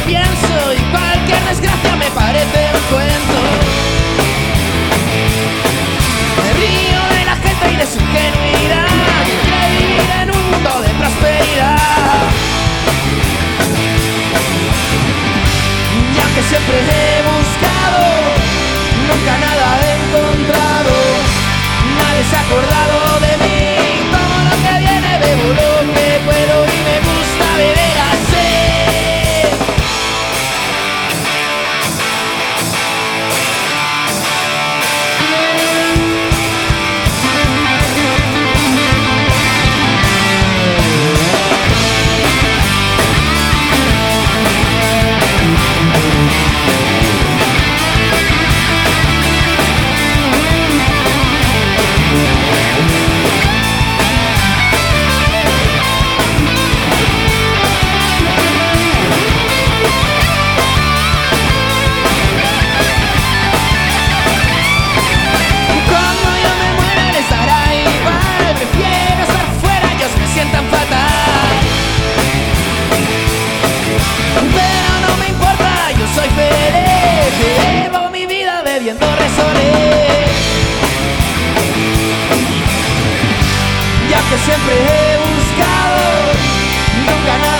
pienso y cualquier desgracia me parece un cuento. Me río de la gente y de su ingenuidad, quiero vivir en un mundo de prosperidad. Y aunque siempre he buscado, nunca nada he encontrado. Nadie se ha acordado de mí. Todo lo que viene bebo lo que puedo y me gusta beber así. Que siempre he buscado, nunca nada.